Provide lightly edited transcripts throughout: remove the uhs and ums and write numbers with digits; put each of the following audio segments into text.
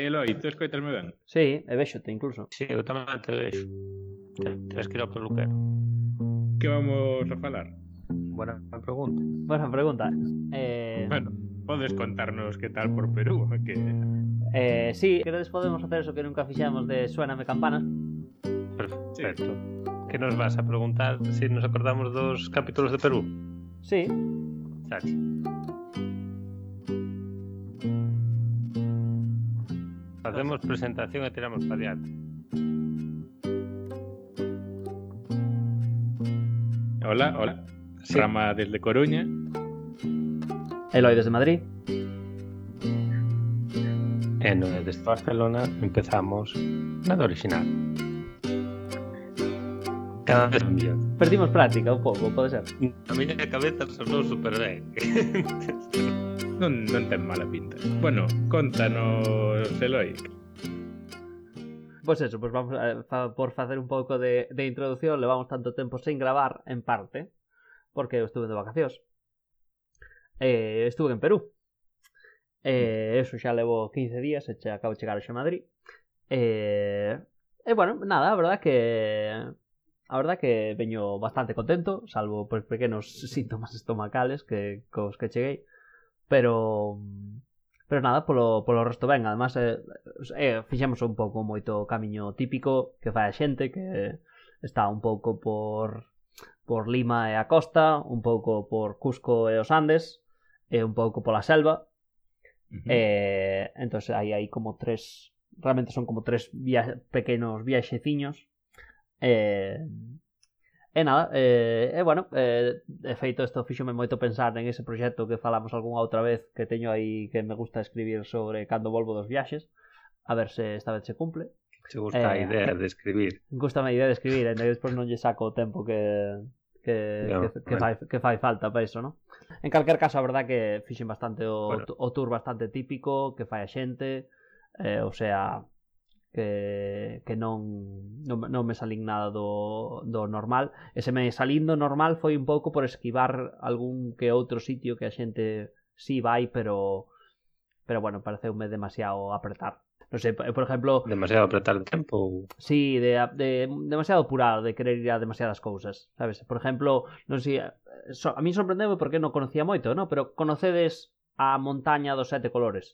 Eloi, tú escoitasme ben? Sí, e véxote incluso. Sí, eu tamén te vexo. Tens que ir ao peluquero. Que vamos a falar? Buena pregunta. Buena pregunta. Bueno, podes contarnos que tal por Perú, que Sí, queredes podemos hacer eso que nunca fixemos de Suéname campanas. Perfecto. Que nos vas a preguntar se nos acordamos dos capítulos de Perú? Sí. Sachi. Facemos presentación e tiramos para diante. Hola. Sí. Rama desde Coruña. Eloi desde Madrid. E no desde Barcelona empezamos nada original. Cada vez mellor. Perdimos práctica un pouco, pode ser. A miña cabeza sonou super ben. Non ten mala pinta. Bueno, contanos, Eloi. Pois eso, pois vamos por facer un pouco de introducción. Levamos tanto tempo sen gravar, en parte, porque eu estuve de vacacións. Estuve en Perú. Eso xa levo 15 días e acabo de chegar a Madrid. Bueno, nada, a verdad que veño bastante contento, salvo por pequenos síntomas estomacales cos que cheguei, pero nada, polo resto ben. Además, fixemos un pouco moito camiño típico que fai a xente, que está un pouco por Lima e a costa, un pouco por Cusco e os Andes, e un pouco pola selva. Entonces hai como tres, realmente son como tres pequenos viaxeciños. Nada, bueno, de feito isto fíxome moito pensar en ese proxecto que falamos algunha outra vez, que teño aí, que me gusta escribir sobre cando volvo dos viaxes, a ver se esta vez se cumple. Te gusta a idea de escribir? Gústame a idea de escribir, e despois non lle saco o tempo que fai falta para iso, non? En calquer caso, a verdad que fixen bastante o tour bastante típico que fai a xente, o sea, que non me salín nada do normal. E se me salín do normal foi un pouco por esquivar algún que outro sitio que a xente sí vai, pero bueno, pareceume demasiado apretar. Non sei, por exemplo... Demasiado apretar de tempo? Sí, de demasiado apurado, de querer ir a demasiadas cousas, sabes? Por exemplo, non sei, a mí sorprendeu porque non conocía moito, ¿no? Pero conocedes a montaña dos 7 colores?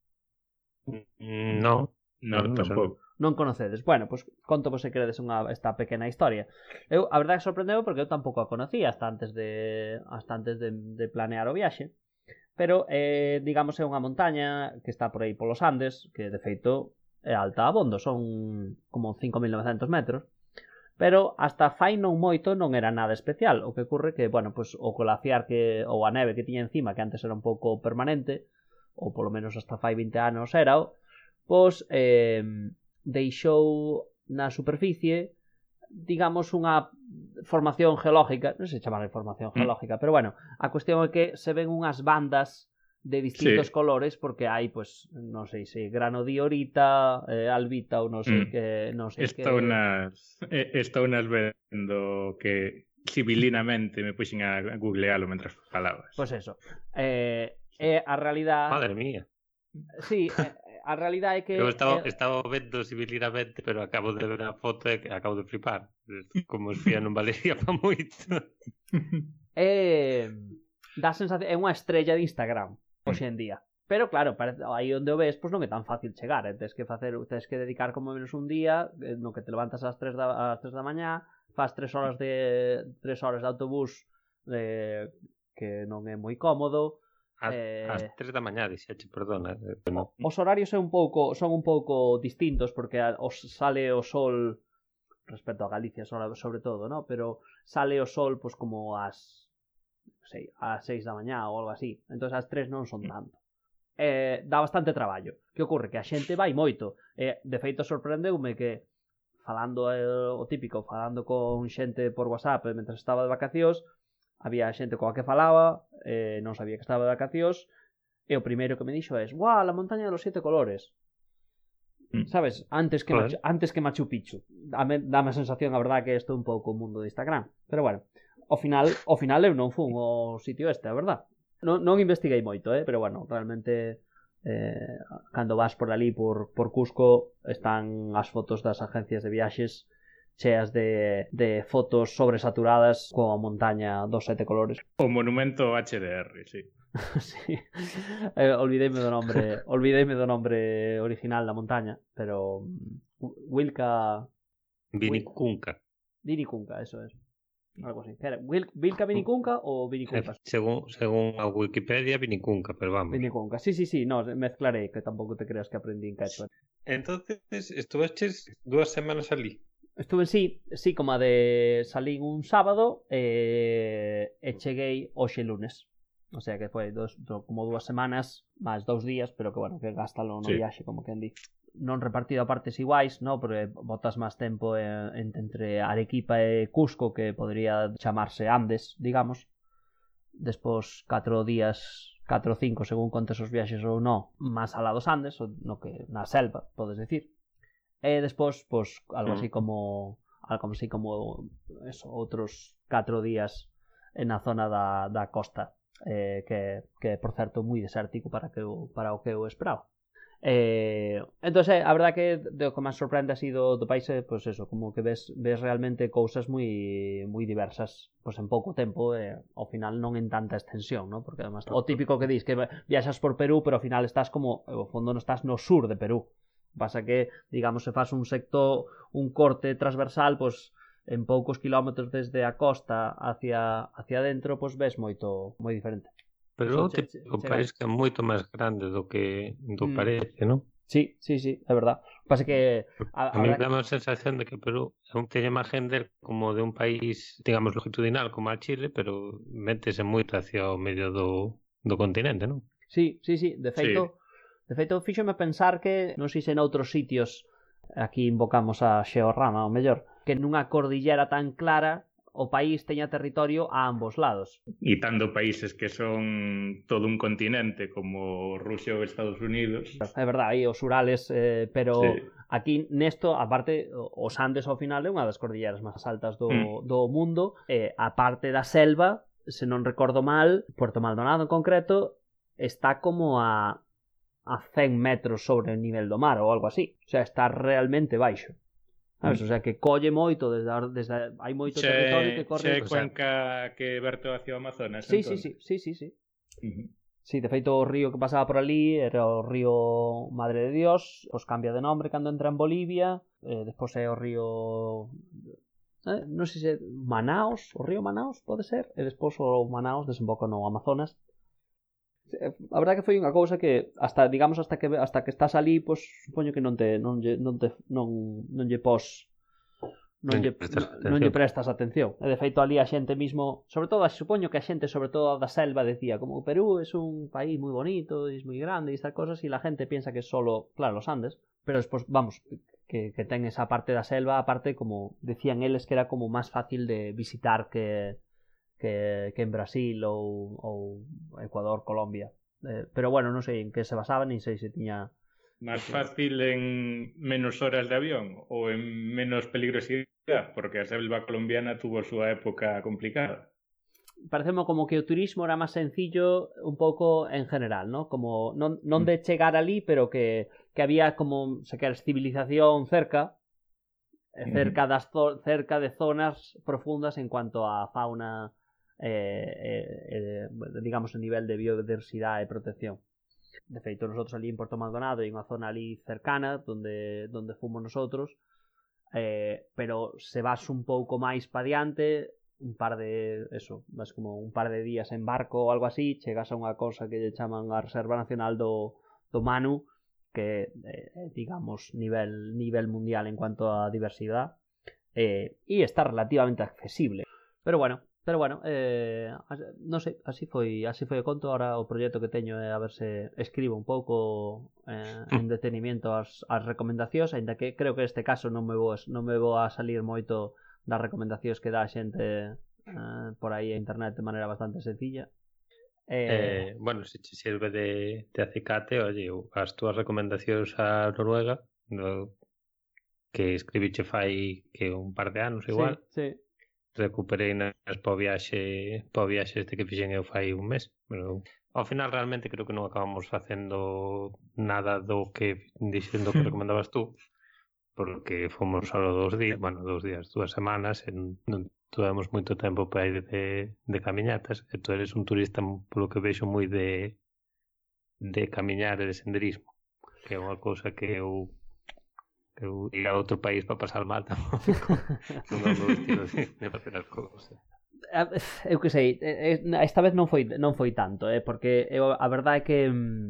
Non, tampouco. Non conocedes? Bueno, pois conto vos se queredes esta pequena historia. A verdade que sorprendeu porque eu tampouco a conocía hasta antes de planear o viaxe. Pero, digamos, é unha montaña que está por aí polos Andes, que de feito é alta abondo, son como 5.900 metros, pero hasta fai non moito non era nada especial. O que ocurre que, bueno, pues, o glaciar ou a neve que tiña encima, que antes era un pouco permanente, ou polo menos hasta fai 20 anos era, pois deixou na superficie, digamos, unha formación geológica, non sei chamar de formación geológica, pero bueno, a cuestión é que se ven unhas bandas de distintos colores porque hai, pois, non sei se granodiorita, albita ou non sei que, non sei que. Estou nas vendo que civilinamente me puxen a googlealo mentras falabas. Pois eso. A realidade... Madre mía. Sí, a realidade é que... Eu estaba vendo civilinamente, pero acabo de ver a foto e acabo de flipar. Como os fía non valería para moito. Dá sensación, é unha estrella de Instagram hoxe en día. Pero claro, aí onde o ves, pois non é tan fácil chegar, tens que dedicar como menos un día no que te levantas ás 3 da mañá, faz 3 horas de autobús que non é moi cómodo. Ás 3 da mañá, dixeche, perdona. Os horarios son un pouco distintos porque sale o sol respecto a Galicia sobre todo, ¿no? Pero sale o sol pois como ás 6 da mañá ou algo así. Entonces ás 3 non son tanto. Dá bastante traballo. Que ocorre? Que a xente vai moito. De feito sorprendeume que falando o típico, falando con xente por WhatsApp mentre estaba de vacacións, había xente coa que falaba, non sabía que estaba de vacacións, e o primeiro que me dixo é: "Guau, a montaña de los 7 colores." Sabes? Antes que Machu Picchu. Dame a sensación, a verdade, que isto é un pouco o mundo de Instagram. Pero bueno, ao final eu non fun ao sitio este, a verdade. Non investiguei moito, pero bueno, realmente Cando vas por ali por Cusco están as fotos das agencias de viaxes cheas de fotos sobresaturadas coa montaña dos 7 colores. O monumento HDR, sí. Sí. Olvideime do nome original da montaña, pero Wilka Vinicunca. Vinicunca, eso es. Algo así. Era Wilka Vinicunca ou Vinicunca? Según a Wikipedia, Vinicunca, pero vamos. Vinicunca. Sí, no, mezclaré, que tampouco te creas que aprendí en quechua. Entonces, estuveches 2 semanas ali. Estuve sí, como a de salín un sábado e cheguei hoxe lunes. O sea que foi como 2 semanas máis 2 días, pero que bueno, que gástalo no viaxe, como quen di. Non repartido a partes iguais, no, porque botas máis tempo entre Arequipa e Cusco, que podría chamarse Andes, digamos. Despois 4 días, 4 ou 5, según contes os viaxes ou non, máis alá dos Andes, no que na selva, podes decir. E despois, pois, algo así como eso, outros 4 días na zona da costa. Que por certo moi desértico para o que eu esperaba. Entón, a verdad que o que máis sorprende así do país é, pois eso, como que ves realmente cousas moi diversas, pois en pouco tempo, ao final non en tanta extensión, ¿no? Porque además o típico que dis que viaxas por Perú, pero ao final estás como, ao fondo non estás no sur de Perú. Pasa que, digamos, se fas un corte transversal, pois en poucos kilómetros desde a costa hacia dentro, pois ves moi diferente. Pero o país que é moito máis grande do que parece, non? Sí, é verdad. Pasa que a mí dá a sensación de que Perú teña imagen como de un país, digamos, longitudinal como a Chile, pero métese moito hacia o medio do continente, non? Sí, de feito fíxome pensar que non sei se noutros sitios aquí invocamos a Xeorrama, o mellor, que nunha cordillera tan clara o país teña territorio a ambos lados. E tanto países que son todo un continente como Rusia ou Estados Unidos. É verdade, aí os Urales, pero aquí nesto, aparte, os Andes ao final é unha das cordilleras máis altas do mundo, a parte da selva, se non recordo mal, Puerto Maldonado en concreto, está como a 100 metros sobre o nivel do mar ou algo así. O sea, está realmente baixo. Sabes? O sea, que colle moito desde hai moito territorio que corre... Xe cuenca que verto hacia o Amazonas. Sí. Sí, de feito o río que pasaba por ali era o río Madre de Dios, pois cambia de nombre cando entra en Bolivia, despois é o río... non sei se Manaos, o río Manaos pode ser, e despois o Manaos desemboca no Amazonas. A verdade que foi unha cousa que hasta que estás ali, pois supoño que non lle prestas atención. E de feito ali a xente mismo, sobre todo, supoño que a xente sobre todo da selva decía como Perú é un país moi bonito, é moi grande e estas cosas, e la gente piensa que é solo, claro, os Andes, pero despois, vamos, que ten esa parte da selva, aparte, como decían eles, que era como máis fácil de visitar que en Brasil ou Ecuador, Colombia. Pero bueno, non sei en que se basaba, nin sei se tiña... Máis fácil en menos horas de avión ou en menos peligrosidade, porque a selva colombiana tuvo a súa época complicada. Pareceme como que o turismo era máis sencillo un pouco en general, ¿no? Como non de chegar ali, pero que había como, se queres, civilización cerca de zonas profundas en cuanto a fauna, digamos, o nivel de biodiversidade e protección. De feito, nosotros ali en Puerto Maldonado hai unha zona ali cercana donde fomos nosotros, pero se vas un pouco máis pa diante, vas como un par de días en barco ou algo así, chegas a unha cosa que lle chaman a Reserva Nacional do Manu, que digamos nivel mundial en cuanto a diversidade, e está relativamente accesible. Pero bueno, non sei, así foi o conto. Ahora o proxecto que teño é a ver se escribo un pouco en detenimiento as recomendacións, aínda que creo que neste caso non me vou a salir moito das recomendacións que dá a xente por aí a internet de maneira bastante sencilla. Bueno, se che sirve de acicate, oye, as túas recomendacións a Noruega, que escribiche fai que un par de anos igual. Sí. Recuperei nas po viaxe este que fixen eu fai un mes, pero Ao final realmente creo que non acabamos facendo nada do que dixendo que recomendabas tú, porque fomos só 2 días, 2 semanas, e non tivemos moito tempo para ir de camiñatas, e tu eres un turista polo que vexo moi de camiñar e de senderismo, que é unha cousa que eu ir a outro país para pasar mal tampouco non é o meu estilo de facer as cousas. Eu que sei, esta vez non foi tanto, porque a verdade é que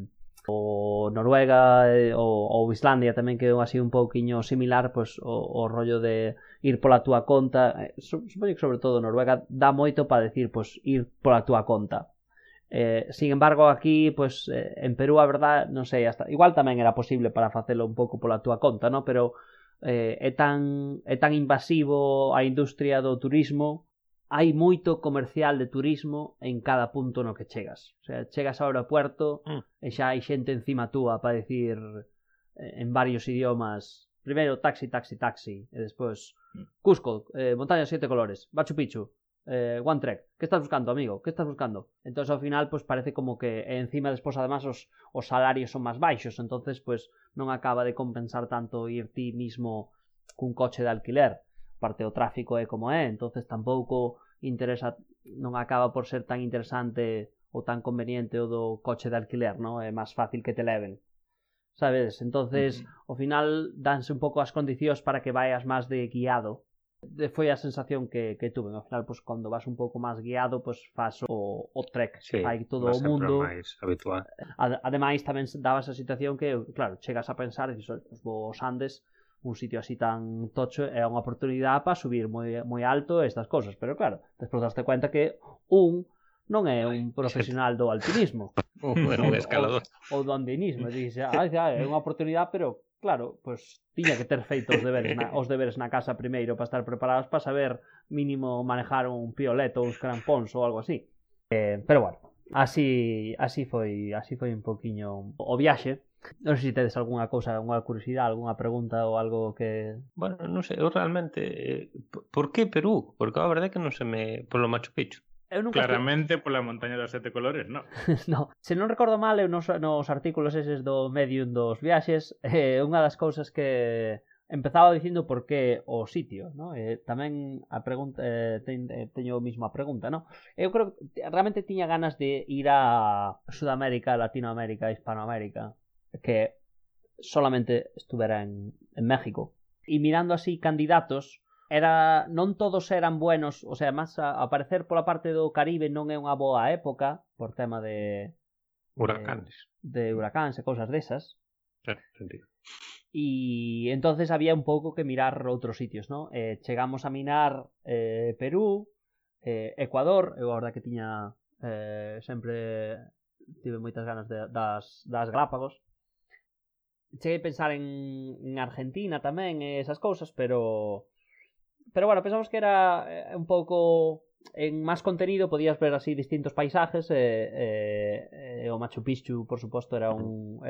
o Noruega ou Islandia tamén quedou así un pouquiño similar, pois o rollo de ir pola túa conta. Supoño que sobre todo Noruega dá moito para decir, pois ir pola túa conta. Sin embargo, aquí, pues, en Perú, a verdad, non sei, hasta igual tamén era posible para facelo un pouco pola túa conta, ¿no? Pero é tan invasivo a industria do turismo, hai moito comercial de turismo en cada punto no que chegas. O sea, chegas ao aeropuerto e xa hai xente encima túa para decir en varios idiomas, primeiro taxi, e despois Cusco, montaña de 7 colores, Machu Picchu, One Trek, que estás buscando, amigo? Que estás buscando? Entonces ao final pues parece como que encima despois además os salarios son máis baixos, entonces pues non acaba de compensar tanto ir ti mismo cun coche de alquiler, parte o tráfico é como é, entonces tampouco interesa, non acaba por ser tan interesante ou tan conveniente o do coche de alquiler, ¿no? É máis fácil que te leven, sabes? Entonces ao final danse un pouco as condicións para que vayas máis de guiado. Foi a sensación que tuve. Ao final, pues, cando vas un pouco máis guiado, pues, fas o trek, sí, hai todo o mundo máis habitual. Ademais tamén daba esa situación que, claro, chegas a pensar, dices, os Andes, un sitio así tan tocho, é unha oportunidade para subir moi alto estas cosas, pero claro, despois daste cuenta que non é un profesional do alpinismo é un escalador ou do andinismo, dices, é unha oportunidade, pero claro, pues tiña que ter feito os deberes na casa primeiro para estar preparados para saber mínimo manejar un pioleto ou uns crampóns ou algo así. Pero bueno, así foi un poquiño o viaxe. Non sei se tedes algunha cousa, algunha curiosidade, algunha pregunta ou algo que... Bueno, non sei, eu realmente por que Perú? Porque a verdade é que non se me... polo Machu Picchu. Claramente pola montaña dos 7 colores, non? No, se non recordo mal, eu nos artículos eses do Medium dos viaxes, unha das cousas que empezaba dicindo por que o sitio, ¿no? Tamén a pregunta teño mesmo a pregunta, ¿no? Eu creo que realmente tiña ganas de ir a Sudamérica, Latinoamérica, Hispanoamérica, que solamente estuvera en México. E mirando así candidatos, non todos eran buenos, o sea, máis a aparecer pola parte do Caribe non é unha boa época por tema de huracanes e cousas desas. Sentido. E entonces había un pouco que mirar outros sitios, ¿no? Chegamos a mirar Perú, Ecuador, eu a verdade que tiña sempre tive moitas ganas das Galápagos. Cheguei a pensar en Argentina tamén, esas cousas, pero bueno, pensamos que era un pouco en máis contenido, podías ver así distintos paisajes, o Machu Picchu, por suposto, era un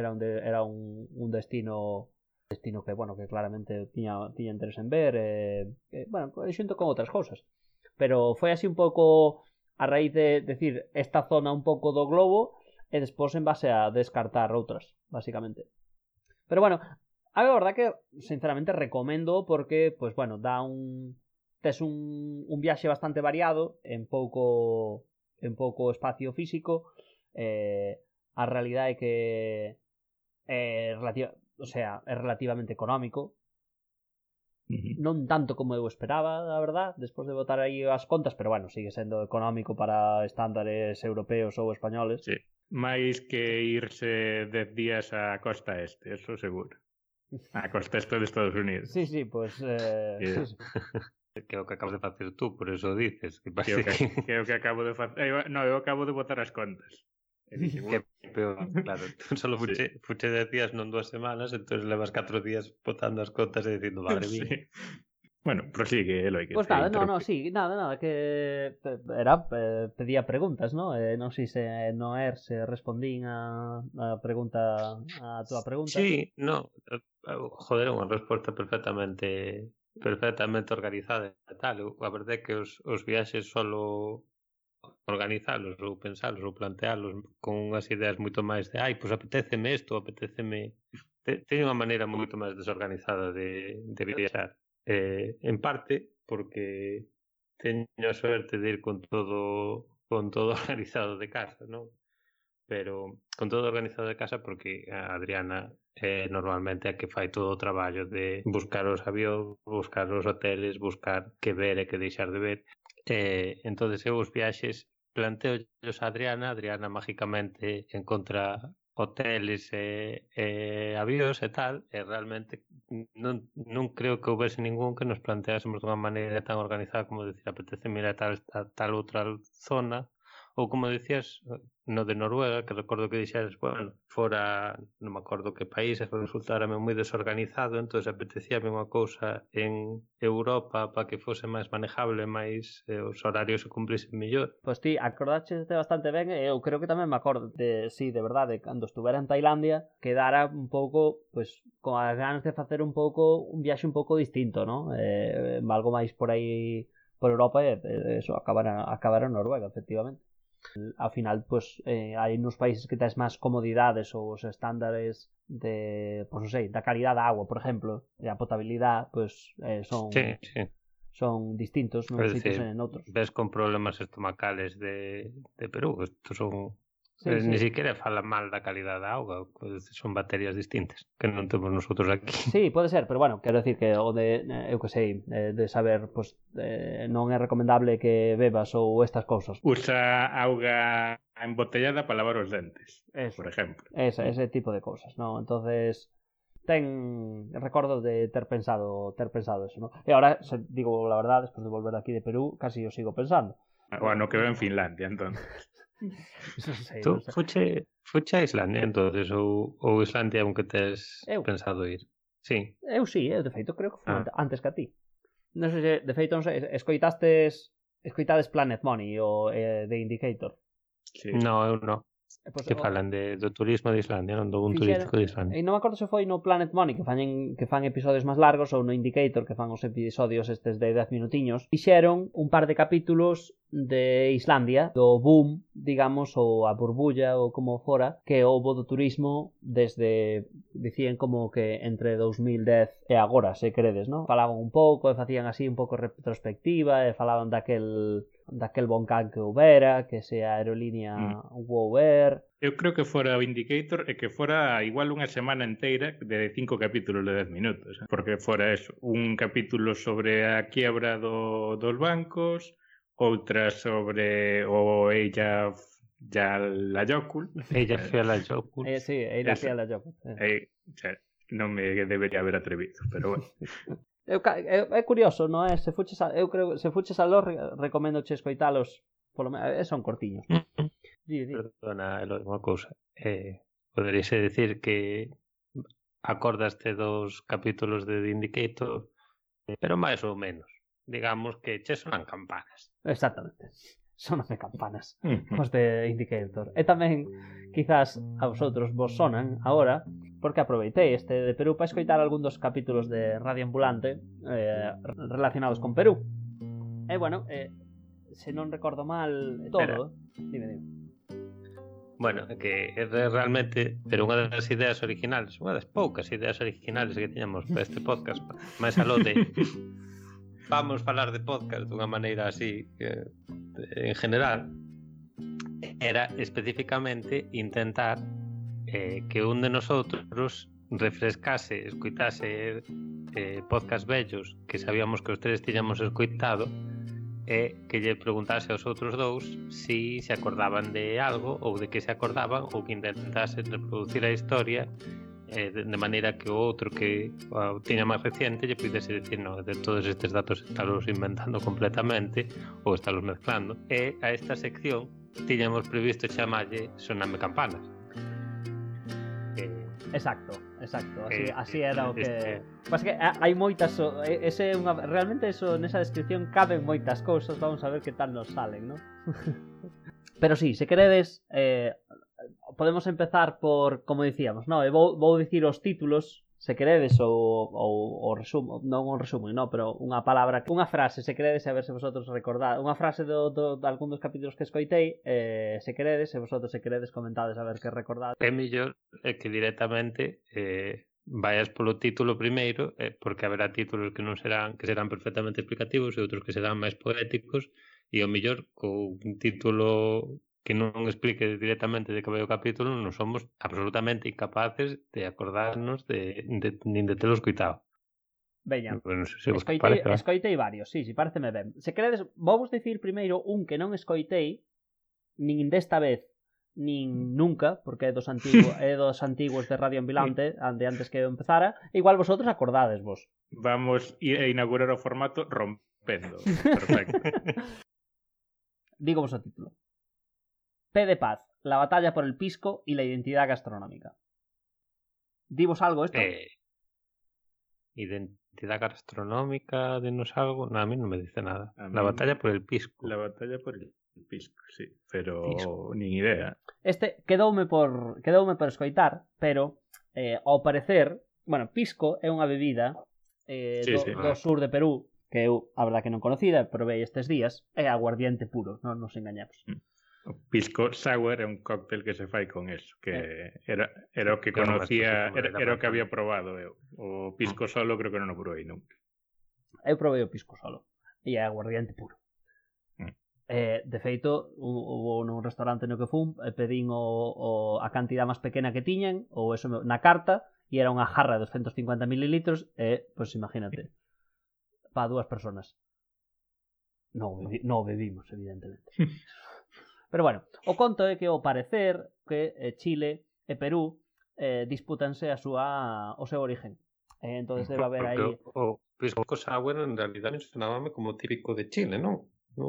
destino que, bueno, que claramente tiña interés en ver, bueno, xunto con outras cousas, pero foi así un pouco a raíz de decir esta zona un pouco do globo e despois en base a descartar outras, basicamente. Pero bueno, a verdade que sinceramente recomendo porque, pues bueno, tes un viaxe bastante variado en pouco espacio físico. A realidade é que é relativamente económico. Non tanto como eu esperaba, a verdade, despois de botar aí as contas, pero bueno, sigue sendo económico para estándares europeos ou españoles. Sí, máis que irse 10 días á costa este, eso seguro. A costa este de Estados Unidos. Sí, pues... Yeah. Sí. Que é o que acabas de facer tú, por eso dices que é o que acabo de facer. No, eu acabo de botar as contas. Que peor, claro, tú solo fuche 10 días, non 2 semanas, entón levas 4 días botando as contas e dicindo, madre mía. Sí. Bueno, prosigue, Eloi. Pues nada, nada, que pedía preguntas, ¿no? Non sei se Noer se respondín a pregunta, a túa pregunta. Sí, no, joder, unha resposta perfectamente organizada e tal. A verdade é que os viaxes solo organizalos ou pensalos ou plantealos con unhas ideas moito máis de pois apetéceme isto, apetéceme... Teño unha maneira moito máis desorganizada de viaxar. En parte porque teño a suerte de ir con todo organizado de casa, non? Pero con todo organizado de casa porque a Adriana normalmente é que fai todo o traballo de buscar os avións, buscar os hoteles, buscar que ver e que deixar de ver. Entonces eu os viaxes planteo a Adriana mágicamente encontra hoteles e avións e tal, e realmente non creo que houvese ningún que nos planteásemos dunha maneira tan organizada como decir apetece mirar a tal outra zona, ou como decías no de Noruega, que recordo que dixeras, bueno, fora, non me acordo que país, resultárame moi desorganizado, entón apetecíame unha cousa en Europa para que fose máis manejable, máis os horarios se cumplisen mellor. Pois ti acordaste bastante ben, e eu creo que tamén me acordo de, sí, de verdade, cando estuvera en Tailandia, quedara un pouco, pois, con as ganas de facer un pouco un viaxe un pouco distinto, non? Algo máis por aí por Europa e eso, acabar en Noruega, efectivamente. Ao final, pois, hai nos países que tes máis comodidades ou os estándares de, pois non sei, da calidad da agua, por exemplo, e a potabilidade, pois, son... Sí. Son distintos nuns sitios e en outros. Ves con problemas estomacales de Perú, estos son... Sí. Ni siquiera falan mal da calidad da auga, son bacterias distintas que non temos nosotros aquí. Sí, pode ser, pero bueno, quero decir que o de, eu que sei, de saber, pues, non é recomendable que bebas ou estas cousas. Usa auga embotellada para lavar os dentes, eso, por exemplo. Ese tipo de cousas, ¿no? Entonces, recordo de ter pensado eso, ¿no? E agora, digo la verdad, despois de volver aquí de Perú, casi o sigo pensando. Bueno, que en Finlandia, entonces. Tú fuche a Islandia, entonces, ou Islandia aunque tes pensado ir? Sí. Eu sí, de feito creo que foi antes que a ti. Non sei se, de feito, non sei, escoitades Planet Money ou The Indicator? Sí. No, eu non. Pues, que falan do turismo de Islandia, non do un turístico de Islandia. E non me acordo se foi no Planet Money que fan episodios máis largos ou no Indicator que fan os episodios estes de 10 minutiños. Fixeron un par de capítulos de Islandia, do boom, digamos, ou a burbulla ou como fora, que houbo do turismo desde, dicían como que entre 2010 e agora, se credes, non? Falaban un pouco e facían así un pouco retrospectiva e falaban daquel volcán que houbera, que se a aerolínea WoW Air. Eu creo que fora o Indicator e que fora igual unha semana inteira de 5 capítulos de 10 minutos, porque fora eso, un capítulo sobre a quiebra dos bancos, outra sobre o Eyjafjallajökull. Eyjafjallajökull. Sí, Eyjafjallajökull. Non me debería haber atrevido, pero bueno. É curioso, non é? Se fuches a los, recomendo che escoitalos, polo menos, son cortiños. Perdona, Eloi, unha cousa. Poderíase decir que acordaste dos capítulos de The Indicator, pero máis ou menos. Digamos que che sonan campanas. Exactamente. Sonanme campanas os de Indicator. E tamén, quizás, a vosotros vos sonan agora, porque aproveitei este de Perú para escoitar algún dos capítulos de Radio Ambulante relacionados con Perú. E bueno, se non recordo mal todo... Dime. Bueno, que realmente, pero unha das ideas originales, unha das poucas ideas originales que tiñamos para este podcast, máis aló de vamos falar de podcast dunha maneira así en general, era especificamente intentar que un de nosotros refrescase, escoitase podcast vellos que sabíamos que os tres tiñamos escoitado e que lle preguntase aos outros dous si se acordaban de algo ou de que se acordaban ou que intentase reproducir a historia de maneira que o outro que tiña máis reciente lle pudese decir no, de todos estes datos estálos inventando completamente ou estálos mezclando, e a esta sección tiñamos previsto chamalle Soname Campanas. Exacto. Así era o que... Mas que hai moitas... realmente eso, nesa descripción caben moitas cousas, vamos a ver que tal nos salen, ¿no? Pero sí, se queredes... podemos empezar por, como dicíamos, ¿no? Vou dicir os títulos se queredes o resumo, non o resumo, no, pero unha palabra, unha frase, se queredes, a ver se vosotros recordades, unha frase de algún dos capítulos que escoitei, se queredes, se vosotros se queredes comentades a ver que recordades. É mellor que directamente vayas polo título primeiro, porque haberá títulos que non serán perfectamente explicativos e outros que serán máis poéticos, e o mellor co un título que non explique directamente de que vai o capítulo, non somos absolutamente incapaces de acordarnos nin de telo escoitado. Veña, non sei se vos parece, escoitei varios, sí, pareceme ben. Se queredes, vou vos dicir primeiro un que non escoitei, nin desta vez, nin nunca, porque é dos antigos de Radio Ambulante, de antes que eu empezara, igual vosotros acordades vos. Vamos a inaugurar o formato rompendo. Perfecto. Digo vos o título. P de Paz, la batalla por el pisco y la identidad gastronómica. ¿Divos algo esto? Identidad gastronómica, dinos algo. No, a mí no me dice nada. La batalla por el pisco. La batalla por el pisco, sí. Pero nin idea. Este quedoume por escoitar, pero ao parecer, bueno, pisco é unha bebida do sur de Perú, que eu, a verdad que non conocida, probei estes días, é aguardiente puro, non nos engañamos. O pisco sour é un cóctel que se fai con eso, que era o que conocía, era o que había probado eu. O pisco solo creo que non o probei nunca. Eu probei o pisco solo e é aguardiente puro. De feito, hubo nun restaurante no que fun, pedín a cantidad máis pequena que tiñan, ou eso na carta, e era unha jarra de 250 mililitros, e, pois imagínate, para 2 personas. Non bebimos, evidentemente. Pero bueno, o conto é que ao parecer que Chile e Perú dispútanse o seu origen. Entonces debe haber aí... O pisco sour en realidad sonábame como típico de Chile, non?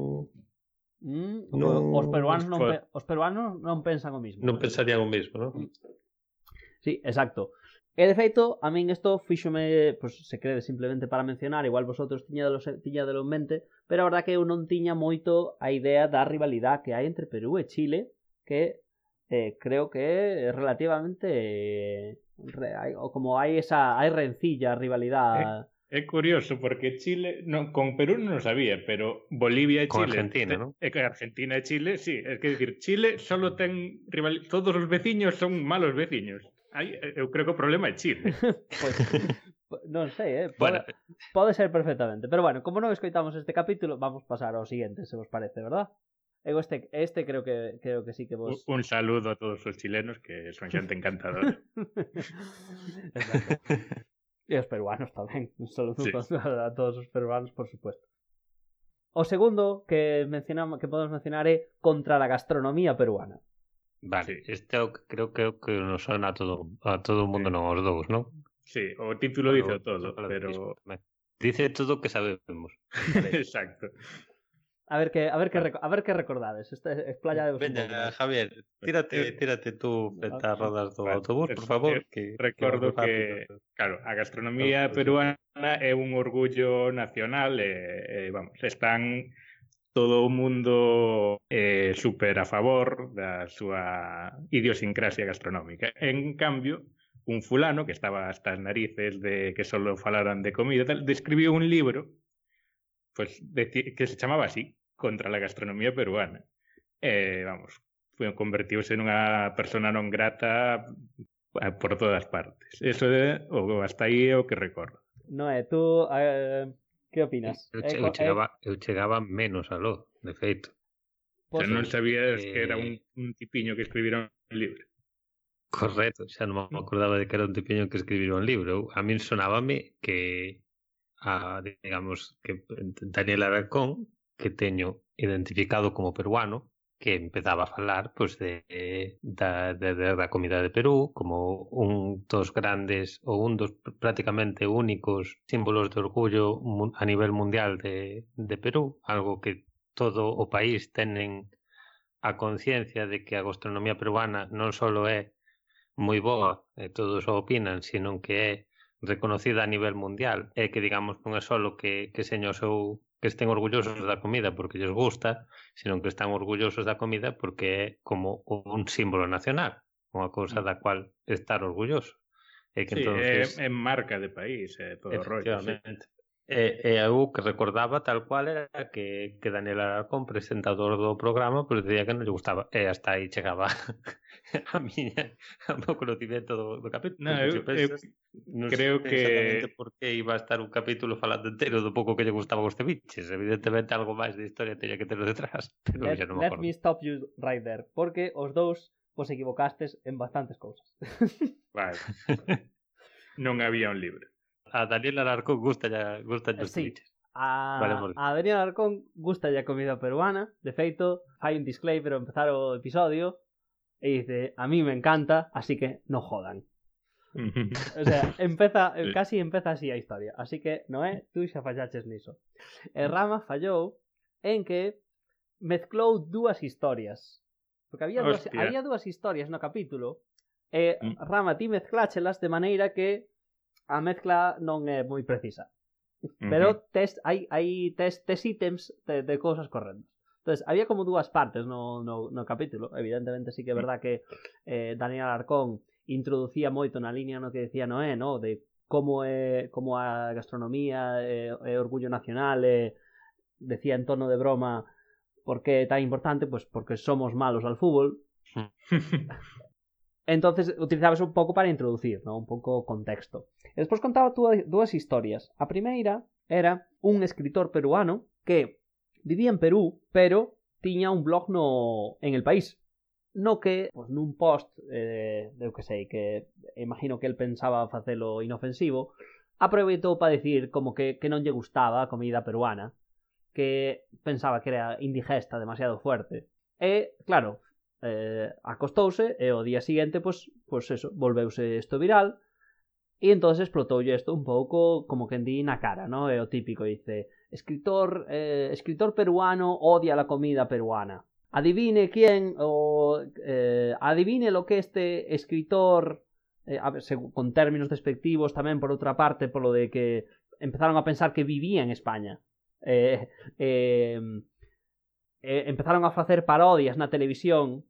Os peruanos non pensan o mismo. Non pensarían o mismo, non? Sí, exacto. E de feito, a min isto fíxome, pues, se crede simplemente para mencionar, igual vosotros tiñadelo en mente, pero a verdad que eu non tiña moito a idea da rivalidade que hai entre Perú e Chile, que creo que é relativamente como hai rencilla, rivalidade. É curioso porque Chile con Perú non o sabía, pero Bolivia e Chile, con Argentina, ¿no? Argentina e Chile, sí, é que decir, Chile solo ten rivalidade, todos os veciños son malos veciños. Eu creo que o problema é Chile. Pois, non sei, pode ser perfectamente. Pero bueno, como non escoitamos este capítulo, vamos pasar ao siguiente, se vos parece, verdad? Eu este creo que sí que vos... Un saludo a todos os chilenos, que son xente encantadora. Exacto. E os peruanos tamén. Un saludo a todos os peruanos, por supuesto. O segundo que podemos mencionar é contra la gastronomía peruana. Vale, este creo que nos sona a todo o mundo, non aos dous, non? Sí, o título dice todo, pero... Dice todo o que sabemos. Exacto. A ver que recordades. Explaya de vos. Veña, Javier, tírate tú frente a rodas do autobús, por favor. Recordo que, claro, a gastronomía peruana é un orgullo nacional e vamos, están todo o mundo super a favor da súa idiosincrasia gastronómica. En cambio, un fulano que estaba hasta as narices de que solo falaran de comida, describiu un libro pues, que se chamaba así, Contra la gastronomía peruana. Vamos, convertiuse nunha persona non grata por todas partes. Eso hasta aí é o que recordo. Noé, tú... que opinas? Eu chegaba menos aló, de feito. Pues, non sabías que era un tipiño que escribira un libro. Correcto, xa non me acordaba de que era un tipiño que escribira un libro. A min sonábame que digamos que Daniel Alarcón, que teño identificado como peruano, que empezaba a falar pois da comida de Perú como un dos grandes ou un dos prácticamente únicos símbolos de orgullo a nivel mundial de Perú, algo que todo o país tenen a conciencia de que a gastronomía peruana non só é moi boa, todos o opinan, sino que é reconocida a nivel mundial, e que digamos non é só que estén orgullosos da comida porque lles gusta, sino que están orgullosos da comida porque é como un símbolo nacional, unha cousa da cual estar orgulloso. E que Sí, entonces, é marca de país, todo o rollo, sí. efectivamente, eu que recordaba tal cual era que Daniel Alarcón, presentador do programa, pues decía que non lle gustaba. E hasta aí chegaba o meu conocimiento do capítulo. No, Porque se eu pensas, non sei creo exactamente que por que iba a estar un capítulo falando entero do pouco que lle gustaba os ceviches. Evidentemente algo máis de historia teña que ter detrás, pero xa non me Let acordo. me stop you right there, porque os dous vos equivocastes en bastantes cousas. vale, non había un libro. A Daniel Alarcón gusta os Sí, ceviches. Vale, amor. a Daniel Alarcón gusta a comida peruana. De feito, fai un disclaimer ao empezar o episodio e dice, a mí me encanta, así que no jodan. O sea, casi empeza así a historia. Así que, Noé, tú xa fallaches niso. E Rama fallou en que mezclou dúas historias. Porque había dúas historias no capítulo e Rama, ti mezcláchelas de maneira que a mezcla non é moi precisa. Pero hai tes ítems de cousas correndo. Entonces, había como dúas partes no capítulo. Evidentemente sí que é verdad que Daniel Alarcón introducía moito na línea no que decía Noé, no? De como a gastronomía é orgullo nacional, decía en tono de broma por que é tan importante, pues porque somos malos al fútbol. Entonces utilizabas un pouco para introducir, ¿no? Un pouco contexto. E despois contaba dúas historias. A primeira era un escritor peruano que vivía en Perú, pero tiña un blog en El País. No que, pues, nun post, eu que sei, que imagino que el pensaba facelo inofensivo, aproveitou para decir como que non lle gustaba a comida peruana, que pensaba que era indigesta, demasiado fuerte. E, claro, acostouse e o día seguinte, pues eso, volveuse isto viral e entonces explotoulle isto un pouco como que di na cara, ¿no? É o típico, dice, escritor peruano odia la comida peruana. Adivine quién adivine lo que este escritor con términos despectivos tamén por outra parte polo de que empezaron a pensar que vivía en España. Empezaron a facer parodias na televisión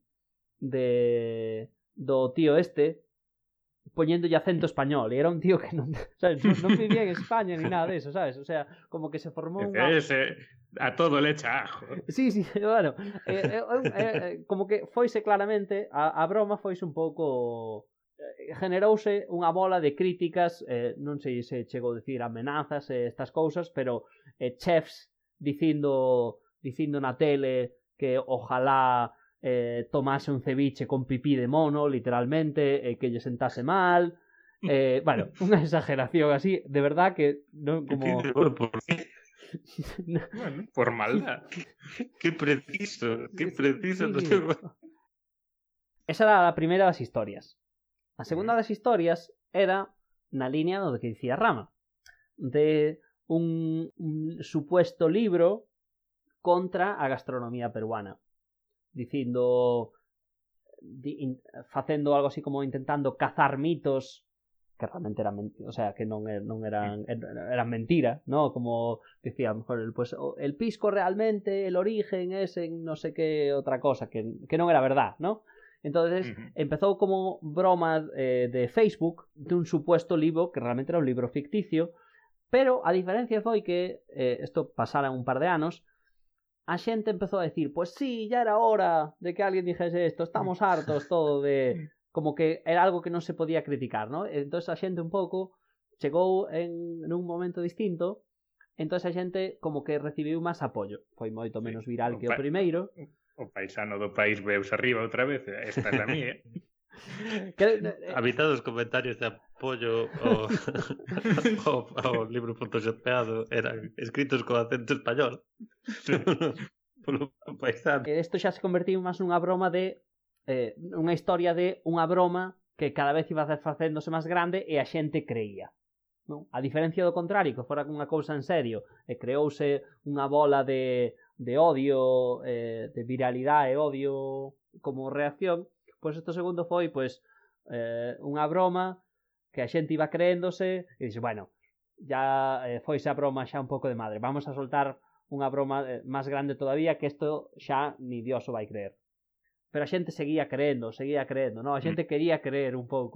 do tío este poñéndolle acento español e era un tío que non, sabes, non vivía en España ni nada de eso, sabes? O sea, como que se formou a todo le echa ajo. Sí, bueno, como que foise claramente a broma foise un pouco generouse unha bola de críticas, non sei se chegou a decir amenazas estas cousas, pero chefs dicindo na tele que ojalá tomase un ceviche con pipí de mono, literalmente, que lle sentase mal. Bueno, unha exageración así, de verdad que non como... ¿Por qué? Bueno, por maldad. Qué preciso. Sí. Esa era a primeira das historias. A segunda das historias era na línea do que dicía Rama, de un supuesto libro contra a gastronomía peruana, dicindo facendo algo así como intentando cazar mitos que realmente eran mentiras, o sea, que non eran mentira, ¿no? Como decía, mejor pues el pisco realmente el origen es en no sé qué otra cosa, que non era verdad, ¿no? Entonces empezou como broma de Facebook de un supuesto libro que realmente era un libro ficticio, pero a diferencia foi que isto pasara un par de anos, a xente empezou a decir, pues sí, ya era hora de que alguén dijese isto, estamos hartos todo de... Como que era algo que non se podía criticar, ¿no? Entonces a xente un pouco chegou en un momento distinto, entonces a xente como que recibiu máis apoio. Foi moito menos viral que o primeiro. O paisano do país veus arriba outra vez, esta é a mía. A mitad dos comentarios de apoio ao libro photoshopeado eran escritos con acento español. Polo paisano. Isto xa se convertiu máis nunha broma de unha historia de unha broma que cada vez iba facéndose máis grande e a xente creía, non? A diferencia do contrario, que fora unha cousa en serio e creouse unha bola de odio, de viralidade e odio como reacción, pois isto segundo foi unha broma que a xente iba creéndose e dixe, bueno, ya foise a broma xa un pouco de madre, vamos a soltar unha broma máis grande todavía que isto xa ni Dios o vai creer. Pero a xente seguía creendo, non? A xente quería creer un pouco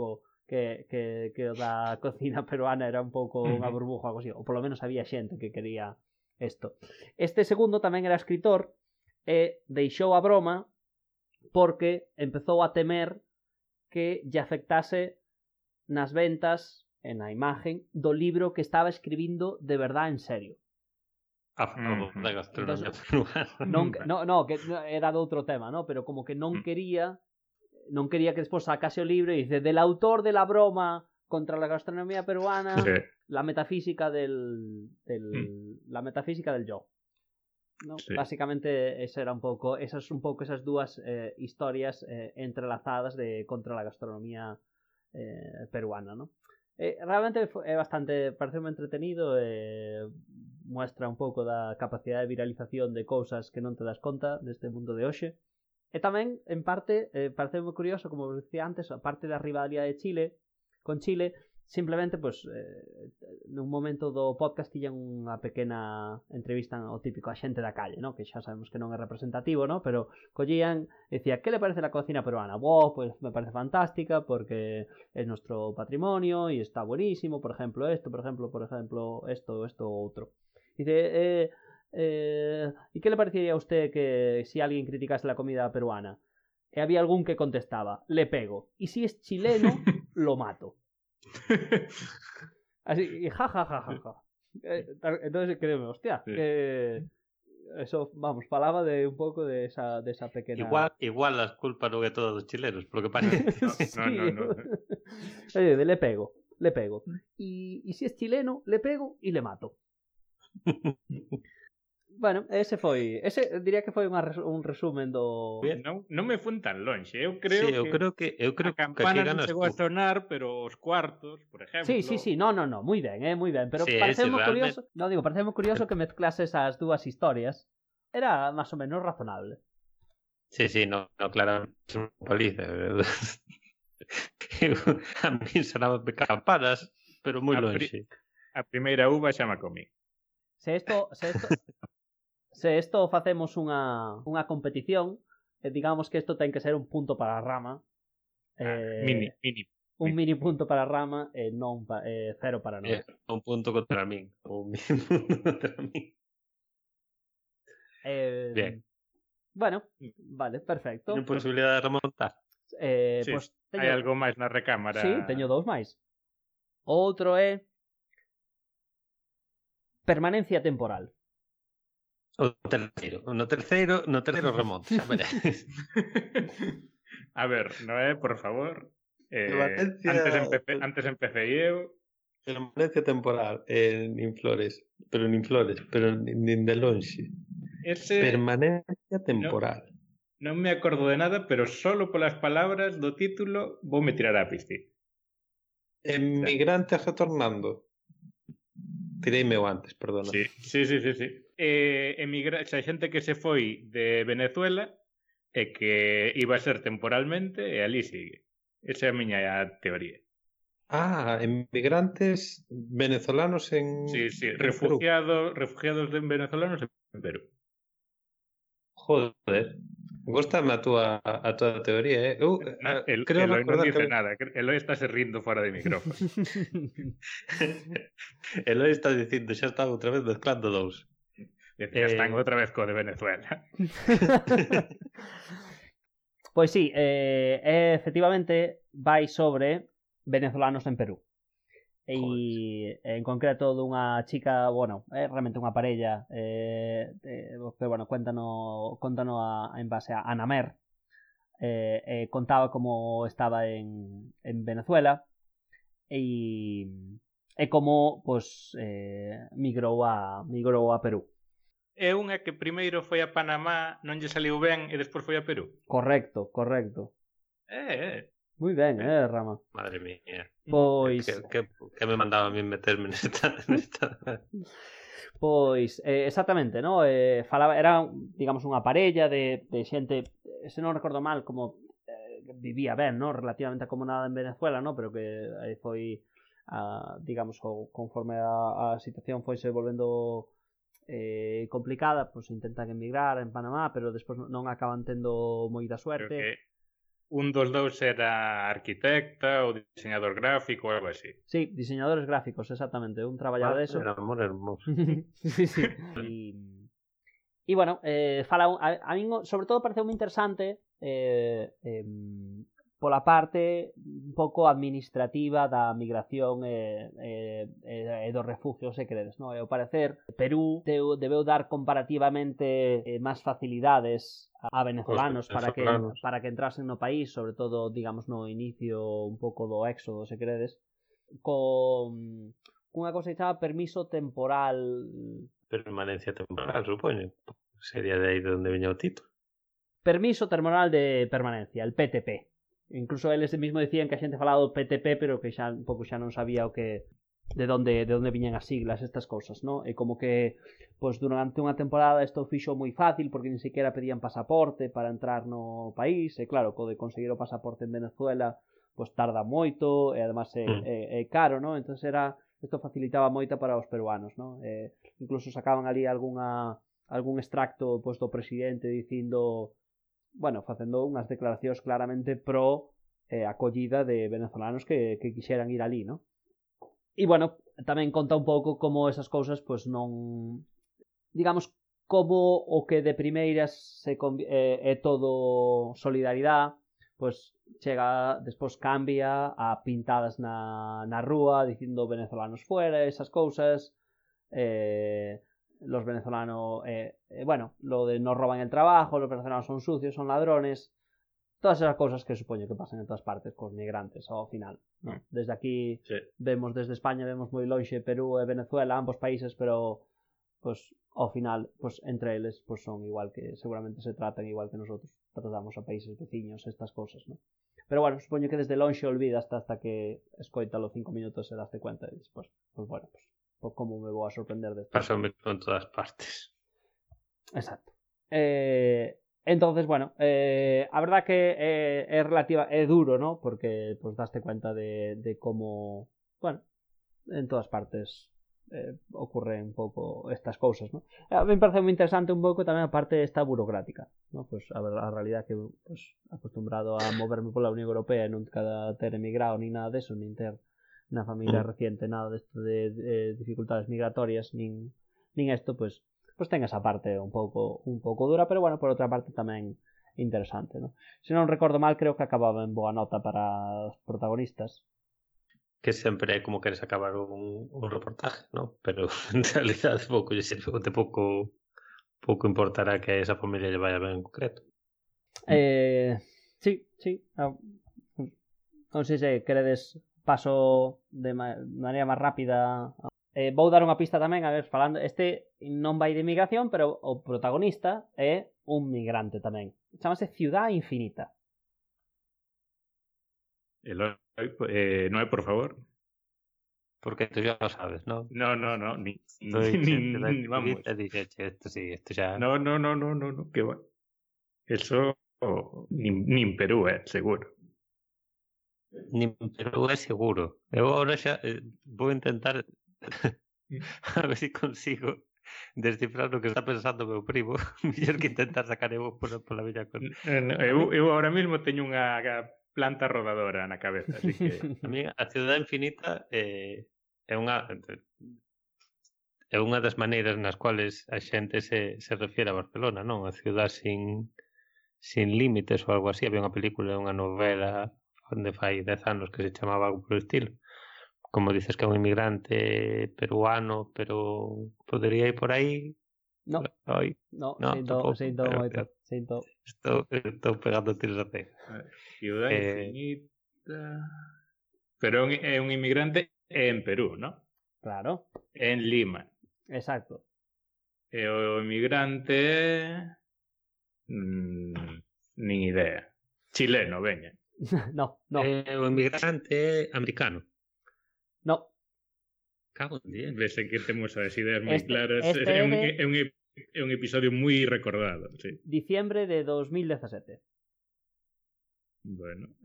que o da cocina peruana era un pouco unha burbuja, algo así, ou polo menos había xente que quería isto. Este segundo tamén era escritor e deixou a broma porque empezou a temer que lle afectase nas ventas e na imagen do libro que estaba escribindo de verdade en serio. A favor da gastronomía peruana. No, que era de outro tema, ¿no? Pero como que non quería que despois sacase o libro e dice del autor de la broma contra la gastronomía peruana, Sí. la metafísica del yo. ¿No? Sí. Básicamente esas un pouco esas dúas historias entrelazadas de contra la gastronomía peruana, ¿no? Realmente é bastante, pareceu entretenido, muestra un pouco da capacidade de viralización de cousas que non te das conta neste mundo de hoxe. E tamén, en parte, parece moi curioso, como vos decía antes, a parte da rivalidade de Chile, con Chile, simplemente, pues, nun momento do podcast tiñan unha pequena entrevista ao típico a xente da calle, ¿no? Que xa sabemos que non é representativo, ¿no? Pero collían, decía, ¿qué le parece la cocina peruana? Pues me parece fantástica porque es nuestro patrimonio y está buenísimo, por ejemplo esto, esto, otro. Dice, ¿y qué le parecería a usted que si alguien criticase la comida peruana? Y había algún que contestaba, le pego. Y si es chileno, lo mato. Así, y ja. Entonces, créeme, hostia, sí. que eso, vamos, falaba de un pouco de esa pequena... Igual as culpas non é todos os chilenos, porque parece. No. Oye, le pego. Y si es chileno, le pego y le mato. Bueno, ese diría que foi un resumen do... Non me fun tan lonxe. Eu creo que a campana non chegou a sonar, pero os cuartos, por exemplo... Sí, no, moi ben, pero sí, pareceu moi realmente... curioso... No, digo, pareceu moi curioso que mezclase esas dúas historias. Era máis ou menos razonable. Sí, no, claramente é unha paliza. A mí sonaban campanas, pero moi lonxe. A primeira uva xa me comí. Se isto facemos unha competición, digamos que isto ten que ser un punto para a rama. Mini. Un mini punto para a rama e non cero para nós. Un punto contra min. Un mini punto contra min. Bien. Bueno, vale, perfecto. Ten posibilidade de remontar? Sí, pues, hai algo máis na recámara. Sí, teño dous máis. Outro é permanencia temporal. O terceiro. No terceiro remonta. A ver, Noé, por favor. Antes empecé eu. Permanencia temporal nin flores, pero nin de lonxe. Permanencia temporal. Non me acordo de nada, pero solo polas palabras do título vou me tirar á piscina. Emigrante retornando. Tireime o antes, perdona. Sí. Xa xente que se foi de Venezuela e que iba a ser temporalmente e ali sigue. Esa é a miña teoría. Emigrantes venezolanos en... Sí, refugiados venezolanos en Perú. Joder, góstame a túa teoría, Creo Eloi non dice nada. Eloi está se rindo fora de micrófono. Eloi está dicindo, xa estaba outra vez mezclando dous. Están outra vez co de Venezuela. Pois sí, efectivamente vai sobre venezolanos en Perú. E en concreto dunha chica, bueno, é realmente unha parella que, bueno, contanos en base a Anamer, contaba como estaba en Venezuela e como pues, migrou a Perú. É unha que primeiro foi a Panamá, non lle saliu ben e despois foi a Perú. Correcto. Moi ben, Rama. Madre mía. Pois... Que me mandaba a mí meterme nesta... Pois, exactamente, ¿no? Falaba, era, digamos, unha parella de xente, se non recordo mal, como vivía ben, ¿no? Relativamente acomodada en Venezuela, ¿no? Pero que foi, digamos, conforme a situación foise volvendo complicada, pues intentan emigrar en Panamá, pero despois non acaban tendo moita suerte. un dos dous era arquitecta ou diseñador gráfico ou algo así. Sí, diseñadores gráficos, exactamente. Un traballaba de eso. Era amor hermoso. Sí, sí. E bueno, fala a min sobre todo parece moi interesante pola parte un pouco administrativa da migración e dos refugios, se credes, no? E ao parecer Perú debeu dar comparativamente máis facilidades a venezolanos para que entrasen no país, sobre todo, digamos, no inicio un pouco do éxodo, se credes, con unha cosa que se chama permiso temporal. Permanencia temporal, supoño. Sería de aí de onde viña o título. Permiso temporal de permanencia, el PTP. Incluso eles mesmo decían que a xente falaba do PTP, pero que xa un pouco xa non sabía o que de onde viñan as siglas, estas cousas, ¿no? E como que pois durante unha temporada isto fixo moi fácil porque nin sequera pedían pasaporte para entrar no país, e claro, co de conseguir o pasaporte en Venezuela pois tarda moito e además é caro, ¿no? Entonces isto facilitaba moito para os peruanos, ¿no? Incluso sacaban ali algún extracto pois do presidente dicindo, bueno, facendo unhas declaracións claramente pro acollida de venezolanos que quixeran ir ali, ¿no? E, bueno, tamén conta un pouco como esas cousas, pois non... Digamos, como o que de primeiras é todo solidaridade, pois chega, despois cambia a pintadas na rúa, dicindo venezolanos fuera, esas cousas... los venezolanos, bueno, lo de nos roban el trabajo, los venezolanos son sucios, son ladrones, todas esas cosas que supoño que pasan en todas partes cos migrantes ao final, ¿no? Desde aquí vemos, desde España vemos moi lonxe Perú e Venezuela, ambos países, pero pues ao final, pues entre eles pues son igual, que seguramente se tratan igual que nosotros tratamos a países veciños, estas cosas, ¿no? Pero bueno, supoño que desde lonxe olvidas hasta que escoítalo 5 minutos e daste cuenta e despois, pues bueno, pues como me vou a sorprender de Pasa en todas partes. Exacto. Entonces, bueno, a verdad que é relativa, é duro, ¿no? Porque pues daste cuenta de como, bueno, en todas partes ocurren un pouco estas cousas, ¿no? A mí me parece moi interesante un pouco tamén a parte esta burocrática, ¿no? Pues a realidad que pues acostumbrado a moverme pola Unión Europea e nunca ter emigrado ni nada deso, nin ter na familia reciente nada desto de dificultades migratorias nin esto, pues ten esa parte un pouco dura, pero bueno, por outra parte tamén interesante, ¿no? Se non recordo mal, creo que acababa en boa nota para os protagonistas. Que sempre é como queres acabar un reportaje, ¿no? Pero en realidad pouco importará que a esa familia lle vaya ben en concreto. Sí. Non sei se queredes paso de maneira máis rápida. Vou dar unha pista tamén, a ver, falando, este non vai de migración, pero o protagonista é un migrante tamén. Chámase Ciudad Infinita. No é, por favor. Porque tú ya lo sabes, ¿no? No, ni vamos. Esto sí, esto ya... No, que va. Eso ni en Perú, seguro. Ni en Perú é seguro. Eu agora xa vou intentar a ver se consigo descifrar o que está pensando o meu primo. Mellor que intentar sacar eu pola miña conta. Eu agora mesmo teño unha planta rodadora na cabeza, así que... A mí a Ciudad Infinita é unha das maneiras nas cuales a xente se refiere a Barcelona, non? A ciudad sin límites ou algo así. Había unha película, unha novela onde fai 10 anos que se chamaba algo polo estilo. Como dices que é un inmigrante peruano, pero podería ir por aí. No, sinto. Estou pegando tiros a pega. Ciudad Infinita. Pero é un inmigrante en Perú, ¿no? Claro. En Lima. Exacto. E o inmigrante nin idea. Chileno, veña. No. O inmigrante americano. No. Cago en 10. Ves que temos as ideas moi claras. É un episodio moi recordado, sí. Diciembre de 2017. Bueno,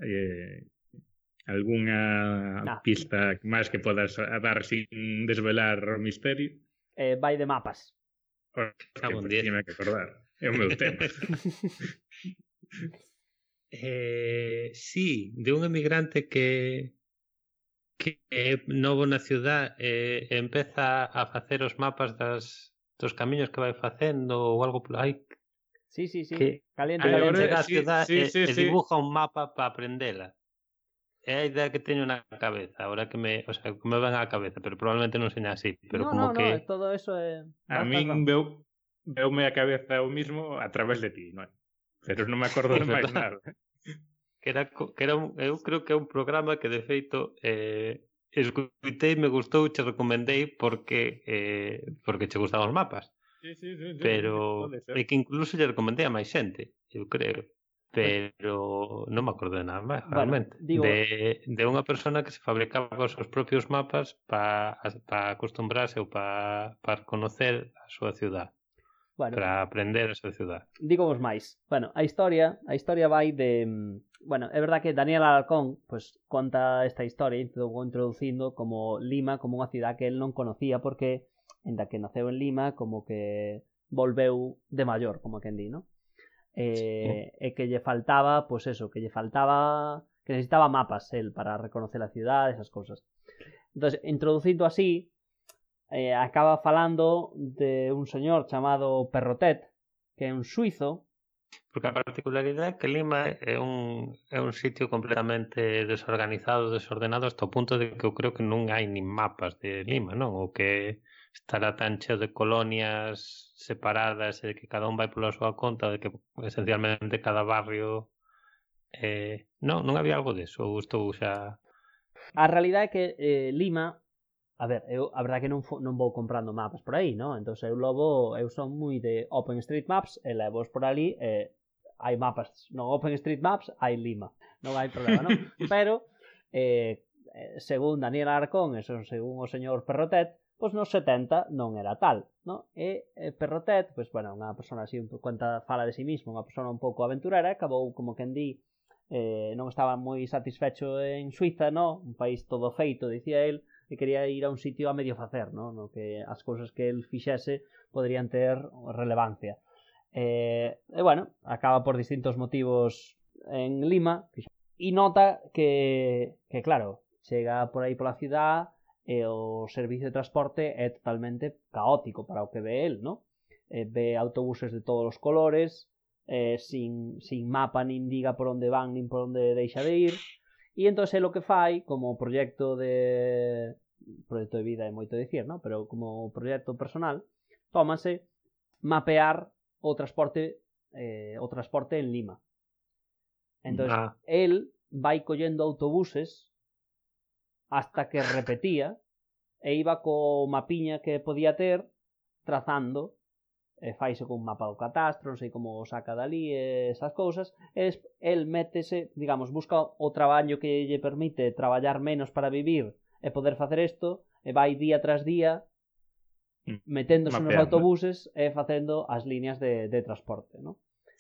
algunha pista máis que podas dar sin desvelar o misterio? Vai de mapas. Cago en 10. Tiñame que acordar. É o meu tema. Sí, de un emigrante que é novo na ciudad empeza a facer os mapas dos camiños que vai facendo ou algo por aí Sí, sí, sí. que Caliente, Agora, chega caliente. á sí, ciudad sí, sí, e sí. dibuja un mapa para aprendela. É a idea que teño na cabeza, ahora que me, o sea, que me ven á cabeza, pero probablemente non seña así, pero No, como no, que no, todo eso A vas min razón. veume a cabeza o mismo a través de ti, non é? Pero non me acordo é de máis verdad, nada. que era eu creo que é un programa que de feito escutei, me gustou, che recomendei porque che gustaban os mapas. Sí, sí, sí, sí, sí, Pero pode ser. é que incluso lle recomendei a máis xente, eu creo. Pues, Pero non me acordo de nada máis, bueno, realmente. digo, De unha persona que se fabricaba os seus propios mapas para acostumbrarse ou para conocer a súa ciudad, bueno, para aprender a súa ciudad. digo vos máis. Bueno, a historia vai de bueno, é verdad que Daniel Alarcón pues conta esta historia introducindo como Lima como unha cidade que el non conocía porque enda que naceu en Lima como que volveu de maior, como quen di, ¿no? E que lle faltaba, pues eso, que necesitaba mapas él para reconocer a ciudad, esas cosas. Entonces, introducindo así, acaba falando de un señor chamado Perrotet, que é un suizo. Porque a particularidade é que Lima é un sitio completamente desorganizado, desordenado, hasta o punto de que eu creo que non hai nin mapas de Lima, non? O que estará tan cheo de colonias separadas e de que cada un vai pola súa conta, de que esencialmente cada barrio... non había algo deso, ou estou xa... A realidade é que Lima, a ver, a verdade é que non vou comprando mapas por aí, non? Entón eu son moi de OpenStreetMaps e levos por ali hai mapas no OpenStreetMaps, hai Lima, non hai problema, non? Pero según Daniel Arcón e según o señor Perrotet, pois nos 70 non era tal, non? E Perrotet, pois bueno, unha persona así, fala de si mismo, unha persona un pouco aventurera, acabou como quen di non estaba moi satisfecho en Suiza, no? Un país todo feito, dicía el, e quería ir a un sitio a medio facer, no que as cousas que el fixese poderían ter relevancia. E bueno, acaba por distintos motivos en Lima e nota que claro, chega por aí pola cidade e o servicio de transporte é totalmente caótico para o que ve el, no? Ve autobuses de todos os colores, sin mapa nin diga por onde van nin por onde deixa de ir, e entón é o que fai como proxecto de vida é moito dicir, ¿no? Pero como proxecto personal tómase mapear o transporte en Lima. Entón el vai collendo autobuses hasta que repetía e iba co mapiña que podía ter trazando faise con un mapa do catastro, non sei como saca dali esas cousas, e el métese, digamos, busca o traballo que lle permite traballar menos para vivir e poder facer isto, e vai día tras día meténdose nos autobuses e facendo as líneas de transporte, ¿no?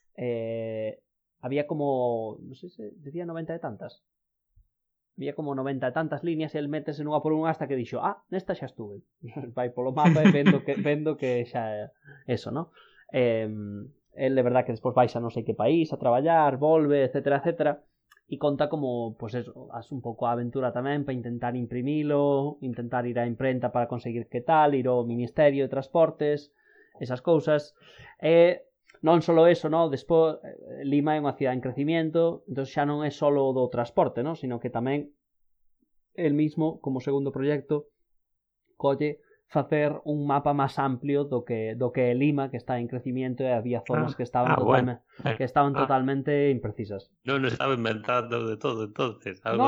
Había como, non sei se decía 90 e tantas. Había como 90 e tantas líneas e el métese nunha por unha hasta que dixo, nesta xa estuve. Vai polo mapa e vendo que xa é eso, ¿no? El de verdad que despois vais a non sei que país a traballar, volve, etcétera, etcétera, e conta como, pois eso, as un pouco a aventura tamén para intentar imprimilo, intentar ir á imprenta para conseguir que tal, ir ao Ministerio de Transportes, esas cousas. Non só eso, no? Despois Lima é unha cidade en crecimiento, entón xa non é só do transporte, no? Sino que tamén el mismo, como segundo proxecto, colle facer un mapa máis amplio do que é Lima, que está en crecimiento, e había zonas que estaban totalmente imprecisas. Non estaba inventando de todo, entonces. No.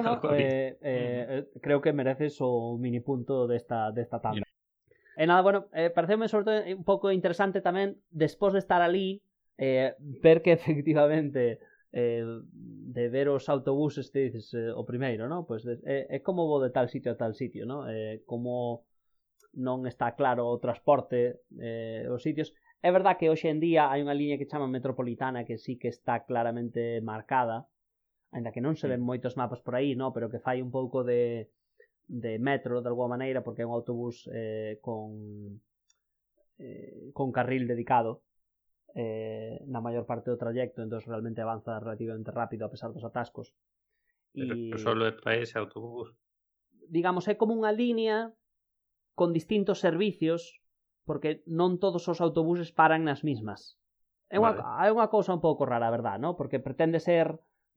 Creo que mereces o mini punto desta tanda. E nada, bueno, pareceume sobre todo un pouco interesante tamén, despois de estar ali, ver que efectivamente de ver os autobuses te dices o primeiro, ¿no? Pues é como vou de tal sitio a tal sitio, ¿no? Como non está claro o transporte os sitios. É verdad que hoxe en día hai unha liña que chama Metropolitana que sí que está claramente marcada, ainda que non se ven moitos mapas por aí, ¿no? Pero que fai un pouco de metro de alguma maneira porque é un autobús con carril dedicado na maior parte do trayecto, entón realmente avanza relativamente rápido a pesar dos atascos. Pero solo é para ese autobús. Digamos, é como unha línea con distintos servicios, porque non todos os autobuses paran nas mismas. É unha cousa un pouco rara, a verdad, ¿no? Porque pretende ser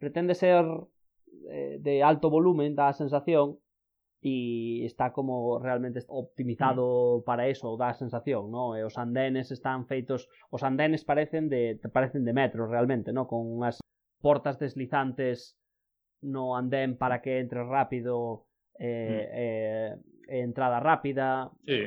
de alto volumen, dá a sensación, e está como realmente optimizado para eso, dá a sensación, ¿no? E os andenes están feitos, os andenes parecen de metro realmente, ¿no? Con unhas portas deslizantes no andén para que entre rápido, entrada rápida. Sí,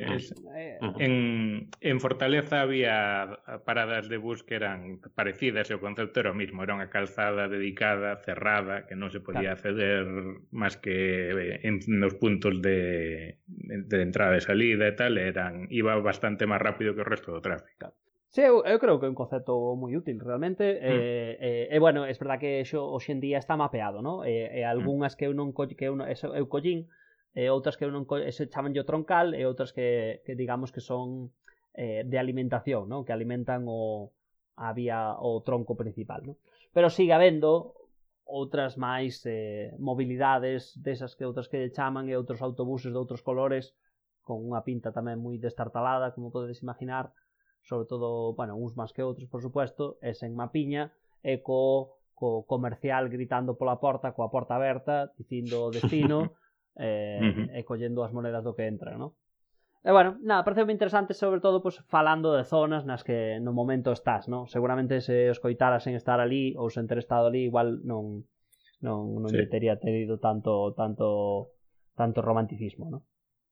en Fortaleza había paradas de bus que eran parecidas e o concepto era o mismo, era unha calzada dedicada, cerrada, que non se podía acceder máis que nos puntos de entrada e salida e tal, iba bastante máis rápido que o resto do tráfico. Sí, eu creo que é un concepto moi útil realmente, bueno, é verdad que hoxe en día está mapeado, ¿no? Algunhas que eu non collín, outras que eu non se chaman yo troncal, e outras que digamos que son de alimentación, ¿no? Que alimentan o tronco principal, ¿no? Pero sigue habendo outras máis mobilidades desas que outras que chaman, e outros autobuses de outros colores con unha pinta tamén moi destartalada, como podedes imaginar, sobre todo, bueno, uns máis que outros, por supuesto, e sen mapiña, e co comercial gritando pola porta, coa porta aberta, dicindo o destino, e collendo as monedas do que entra, ¿no? E bueno, nada, parece moi interesante, sobre todo, pues, falando de zonas nas que no momento estás, ¿no? Seguramente se os coitaras sen estar ali, ou sen ter estado ali, igual non lle tería tenido tanto romanticismo, ¿no?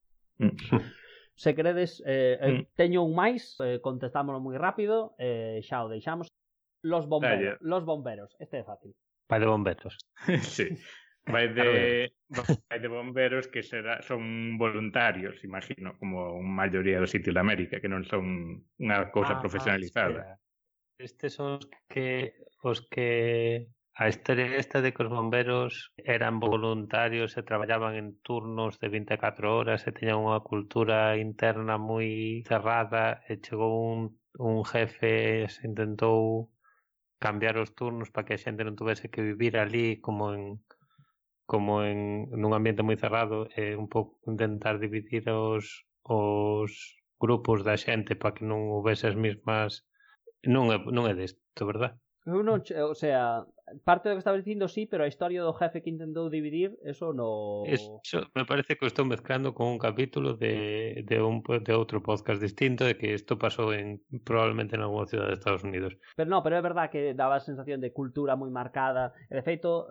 Se queredes, teño un máis, contestámoslo moi rápido, xa o deixamos. Los bomberos, este é fácil. Vai de bomberos. Sí. Vai de bomberos que son voluntarios, imagino, como a maioría dos sitios de América, que non son unha cousa profesionalizada. Estes son os que a historia esta de que os bomberos eran voluntarios e traballaban en turnos de 24 horas e teñan unha cultura interna moi cerrada, e chegou un jefe e se intentou cambiar os turnos para que a xente non tuvese que vivir ali como en nun ambiente moi cerrado, e un pouco intentar dividir os grupos da xente para que non houvese as mismas. Non é desto, verdad? O sea, parte do que estaba dicindo sí, pero a historia do jefe que intentou dividir, eso no... Eso me parece que o estou mezclando con un capítulo de outro podcast distinto, de que isto pasou probablemente en alguna ciudad de Estados Unidos. Pero é verdad que daba a sensación de cultura moi marcada, e de feito,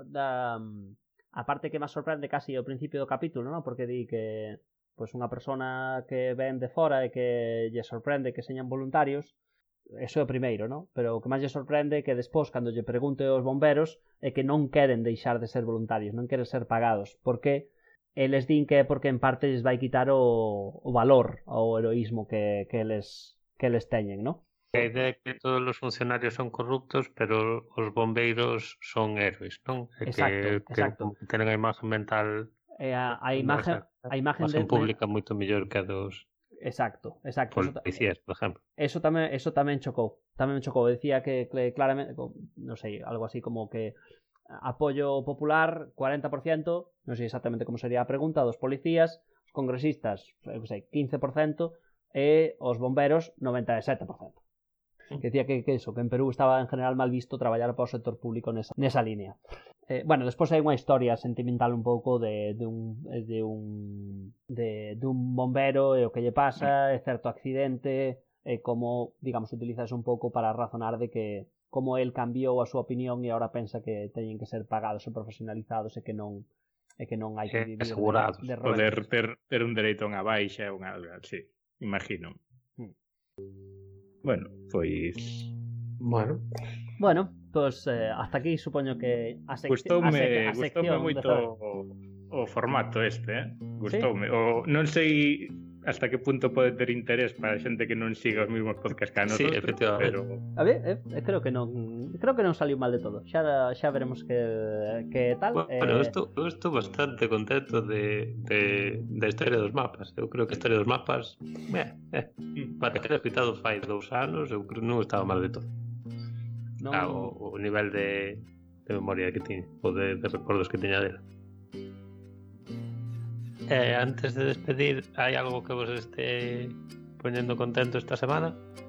a parte que máis sorprende casi ao principio do capítulo, ¿no? Porque di que pues, unha persona que ven de fora e que lle sorprende que señan voluntarios. Eso é o primeiro, ¿no? Pero o que máis lle sorprende é que despois, cando lle pregunte aos bomberos, é que non queren deixar de ser voluntarios, non queren ser pagados, porque eles din que é porque en parte lles vai quitar o valor, o heroísmo que eles teñen, ¿no? A idea é que todos os funcionarios son corruptos, pero os bombeiros son héroes, non? Exacto. Que tenen a imagen mental, a imagen pública moito mellor que a dos... Exacto. Policías, por exemplo. Eso tamén chocou. Tamén me chocou. Decía que claramente, non sei, algo así como que apoio popular 40%, non sei exactamente como sería a pregunta, dos policías, os congresistas, non sei, 15%, e os bomberos 97%. Que decía que en Perú estaba en general mal visto traballar para o sector público nesa línea. Bueno, despois hai unha historia sentimental un pouco de un bombero e o que lle pasa, e certo accidente, e como, digamos, utilizas un pouco para razonar de que como el cambiou a súa opinión e agora pensa que teñen que ser pagados e profesionalizados e que non hai que vivir asegurados, de poder ter un dereito a unha baixa ou unha algo así, imagino. Bueno, pois... Bueno, pois hasta aquí supoño que a sección gustoume moito o formato este, Gustoume. ¿Sí? Non sei hasta que punto pode ter interés para a xente que non siga os mesmos podcasts que a nosotros, efectivamente. pero... A ver, creo que non saliu mal de todo. Xa veremos que tal. Bueno, eu estou bastante contento da historia dos mapas. Eu creo que a historia dos mapas para ter escritado fai 2 anos, eu creo que non estaba mal de todo. O nivel de memoria que tiña, ou de recordos que tiña dela. Antes de despedir, hai algo que vos este poñendo contento esta semana?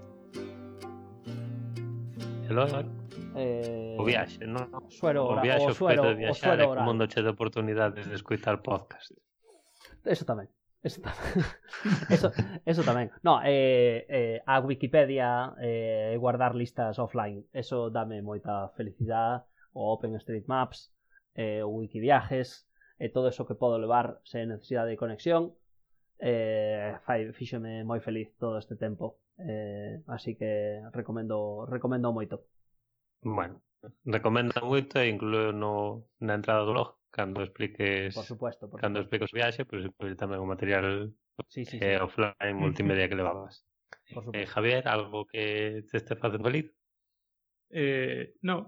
O viaxe, non? O viaxe, o feito de viaxar e que o mundo che de oportunidades de escutar podcast. Eso tamén. Eso tamén. No, a Wikipedia guardar listas offline, eso dame moita felicidade. O OpenStreetMaps, o Wikiviajes, e todo eso que podo levar sen necesidade de conexión, fíxome moi feliz todo este tempo, así que recomendo moito. Bueno, recomenda moito e incluo na entrada do blog cando expliques, por supuesto. Cando expliques o viaxe, pois incluir tamén o material sí. offline multimedia que levabas. Javier, algo que te este facendo feliz? No.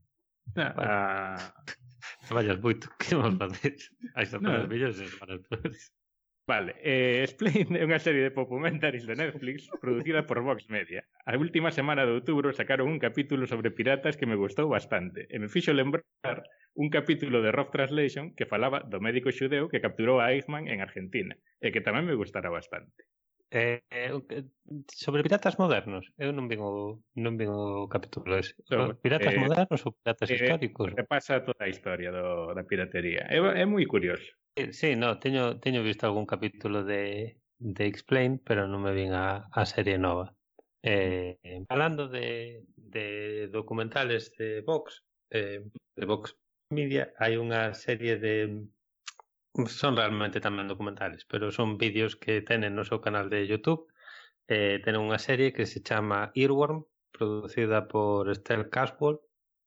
Vayas moito, que vamos facer? Hai sorpresas mellores para as flores. Vale, Explain é unha serie de documentaries de Netflix producida por Vox Media. A última semana de outubro sacaron un capítulo sobre piratas que me gustou bastante e me fixo lembrar un capítulo de Rough Translation que falaba do médico xudeu que capturou a Eichmann en Argentina e que tamén me gustara bastante. Sobre piratas modernos, eu non vin o capítulo ese. Piratas modernos ou piratas históricos? Repasa toda a historia da piratería. É moi curioso. Sí, no, teño visto algún capítulo de Explain, pero non me vin a serie nova. Falando de documentales de Vox Media, hai unha serie de... Son realmente tamén documentales, pero son vídeos que tenen no seu canal de YouTube. Tenen unha serie que se chama Earworm, producida por Estelle Caswell,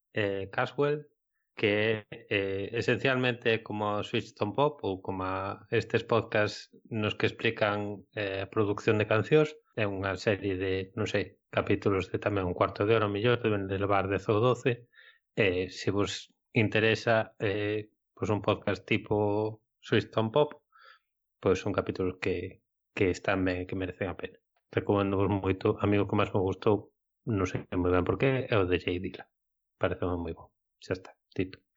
que esencialmente como Switchton Pop ou como estes podcasts nos que explican a produción de cancións. É unha serie de, non sei, capítulos de tamén un cuarto de hora, mellor, deben de levar 10 ou 12. Se vos interesa pois un podcast tipo Switchton Pop, pois son capítulos que están ben e que merecen a pena. Recomendo vos moito. A mí o que máis me gustou, non sei moi ben por qué, é o de Jay Dilla. Parece moi bon. Xa está, dito.